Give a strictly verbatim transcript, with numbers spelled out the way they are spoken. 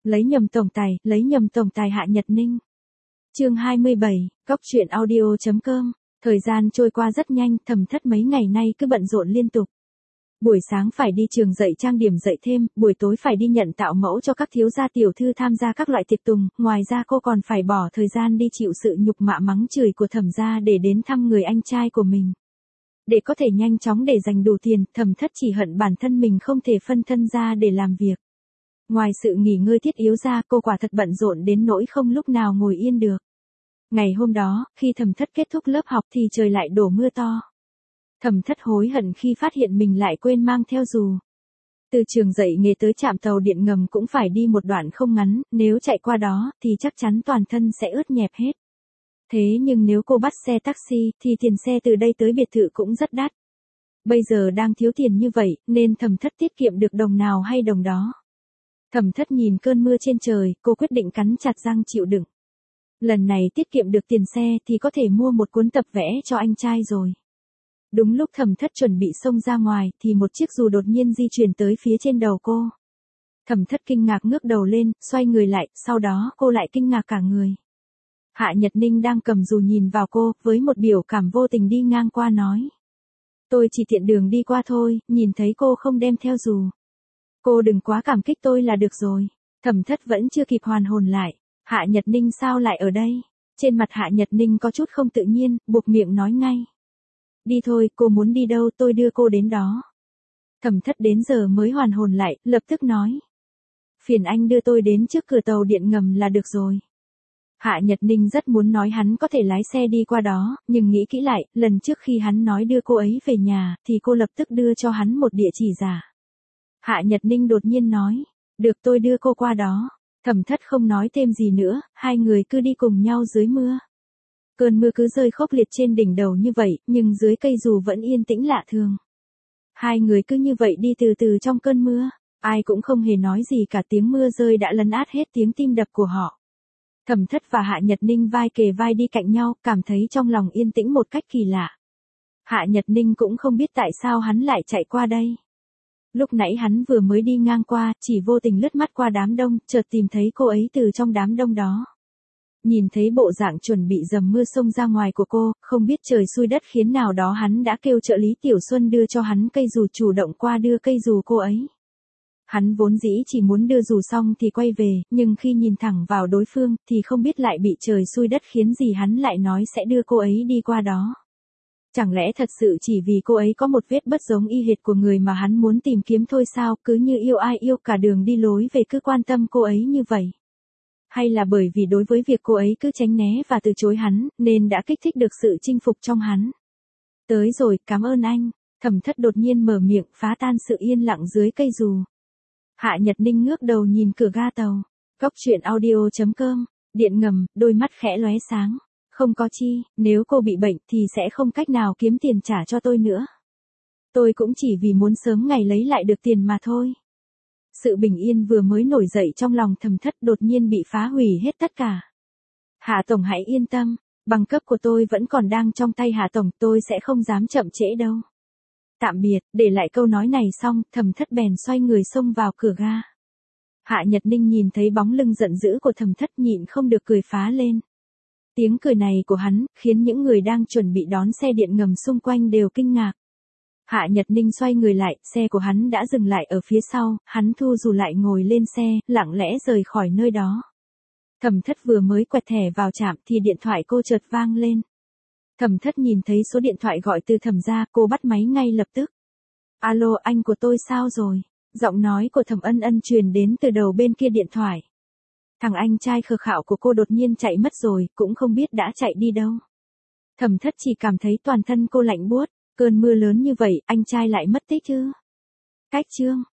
Lấy nhầm tổng tài, lấy nhầm tổng tài Hạ Nhật Ninh. Chương hai mươi bảy, Góc truyện audio chấm com. Thời gian trôi qua rất nhanh, Thẩm Thất mấy ngày nay cứ bận rộn liên tục. Buổi sáng phải đi trường dạy trang điểm dạy thêm, buổi tối phải đi nhận tạo mẫu cho các thiếu gia tiểu thư tham gia các loại tiệc tùng, ngoài ra cô còn phải bỏ thời gian đi chịu sự nhục mạ mắng chửi của Thẩm gia để đến thăm người anh trai của mình. Để có thể nhanh chóng để dành đủ tiền, Thẩm Thất chỉ hận bản thân mình không thể phân thân ra để làm việc. Ngoài sự nghỉ ngơi thiết yếu ra, cô quả thật bận rộn đến nỗi không lúc nào ngồi yên được. Ngày hôm đó, khi Thẩm Thất kết thúc lớp học thì trời lại đổ mưa to. Thẩm Thất hối hận khi phát hiện mình lại quên mang theo dù. Từ trường dạy nghề tới trạm tàu điện ngầm cũng phải đi một đoạn không ngắn, nếu chạy qua đó thì chắc chắn toàn thân sẽ ướt nhẹp hết. Thế nhưng nếu cô bắt xe taxi thì tiền xe từ đây tới biệt thự cũng rất đắt. Bây giờ đang thiếu tiền như vậy nên Thẩm Thất tiết kiệm được đồng nào hay đồng đó. Thẩm Thất nhìn cơn mưa trên trời, cô quyết định cắn chặt răng chịu đựng. Lần này tiết kiệm được tiền xe thì có thể mua một cuốn tập vẽ cho anh trai rồi. Đúng lúc Thẩm Thất chuẩn bị xông ra ngoài thì một chiếc dù đột nhiên di chuyển tới phía trên đầu cô. Thẩm Thất kinh ngạc ngước đầu lên, xoay người lại, sau đó cô lại kinh ngạc cả người. Hạ Nhật Ninh đang cầm dù nhìn vào cô, với một biểu cảm vô tình đi ngang qua nói. Tôi chỉ tiện đường đi qua thôi, nhìn thấy cô không đem theo dù. Cô đừng quá cảm kích tôi là được rồi. Thẩm Thất vẫn chưa kịp hoàn hồn lại. Hạ Nhật Ninh sao lại ở đây? Trên mặt Hạ Nhật Ninh có chút không tự nhiên, buộc miệng nói ngay. Đi thôi, cô muốn đi đâu tôi đưa cô đến đó. Thẩm Thất đến giờ mới hoàn hồn lại, lập tức nói. Phiền anh đưa tôi đến trước cửa tàu điện ngầm là được rồi. Hạ Nhật Ninh rất muốn nói hắn có thể lái xe đi qua đó, nhưng nghĩ kỹ lại, lần trước khi hắn nói đưa cô ấy về nhà, thì cô lập tức đưa cho hắn một địa chỉ giả. Hạ Nhật Ninh đột nhiên nói, được tôi đưa cô qua đó. Thẩm Thất không nói thêm gì nữa, hai người cứ đi cùng nhau dưới mưa. Cơn mưa cứ rơi khốc liệt trên đỉnh đầu như vậy, nhưng dưới cây dù vẫn yên tĩnh lạ thường. Hai người cứ như vậy đi từ từ trong cơn mưa, ai cũng không hề nói gì cả, tiếng mưa rơi đã lấn át hết tiếng tim đập của họ. Thẩm Thất và Hạ Nhật Ninh vai kề vai đi cạnh nhau, cảm thấy trong lòng yên tĩnh một cách kỳ lạ. Hạ Nhật Ninh cũng không biết tại sao hắn lại chạy qua đây. Lúc nãy hắn vừa mới đi ngang qua, chỉ vô tình lướt mắt qua đám đông, chợt tìm thấy cô ấy từ trong đám đông đó. Nhìn thấy bộ dạng chuẩn bị dầm mưa xông ra ngoài của cô, không biết trời xui đất khiến nào đó hắn đã kêu trợ lý Tiểu Xuân đưa cho hắn cây dù, chủ động qua đưa cây dù cô ấy. Hắn vốn dĩ chỉ muốn đưa dù xong thì quay về, nhưng khi nhìn thẳng vào đối phương thì không biết lại bị trời xui đất khiến gì hắn lại nói sẽ đưa cô ấy đi qua đó. Chẳng lẽ thật sự chỉ vì cô ấy có một vết bất giống y hệt của người mà hắn muốn tìm kiếm thôi sao, cứ như yêu ai yêu cả đường đi lối về cứ quan tâm cô ấy như vậy. Hay là bởi vì đối với việc cô ấy cứ tránh né và từ chối hắn, nên đã kích thích được sự chinh phục trong hắn. Tới rồi, cảm ơn anh. Thẩm Thất đột nhiên mở miệng phá tan sự yên lặng dưới cây dù. Hạ Nhật Ninh ngước đầu nhìn cửa ga tàu. Góc truyện audio chấm com. Điện ngầm, đôi mắt khẽ lóe sáng. Không có chi, nếu cô bị bệnh thì sẽ không cách nào kiếm tiền trả cho tôi nữa. Tôi cũng chỉ vì muốn sớm ngày lấy lại được tiền mà thôi. Sự bình yên vừa mới nổi dậy trong lòng Thẩm Thất đột nhiên bị phá hủy hết tất cả. Hạ Tổng hãy yên tâm, bằng cấp của tôi vẫn còn đang trong tay Hạ Tổng, tôi sẽ không dám chậm trễ đâu. Tạm biệt, để lại câu nói này xong, Thẩm Thất bèn xoay người xông vào cửa ga. Hạ Nhật Ninh nhìn thấy bóng lưng giận dữ của Thẩm Thất nhịn không được cười phá lên. Tiếng cười này của hắn, khiến những người đang chuẩn bị đón xe điện ngầm xung quanh đều kinh ngạc. Hạ Nhật Ninh xoay người lại, xe của hắn đã dừng lại ở phía sau, hắn thu dù lại ngồi lên xe, lặng lẽ rời khỏi nơi đó. Thẩm Thất vừa mới quẹt thẻ vào trạm thì điện thoại cô chợt vang lên. Thẩm Thất nhìn thấy số điện thoại gọi từ Thẩm gia, cô bắt máy ngay lập tức. Alo, anh của tôi sao rồi? Giọng nói của Thẩm Ân Ân truyền đến từ đầu bên kia điện thoại. Thằng anh trai khờ khạo của cô đột nhiên chạy mất rồi, cũng không biết đã chạy đi đâu. Thẩm Thất chỉ cảm thấy toàn thân cô lạnh buốt, cơn mưa lớn như vậy, anh trai lại mất tích chứ? Cách chương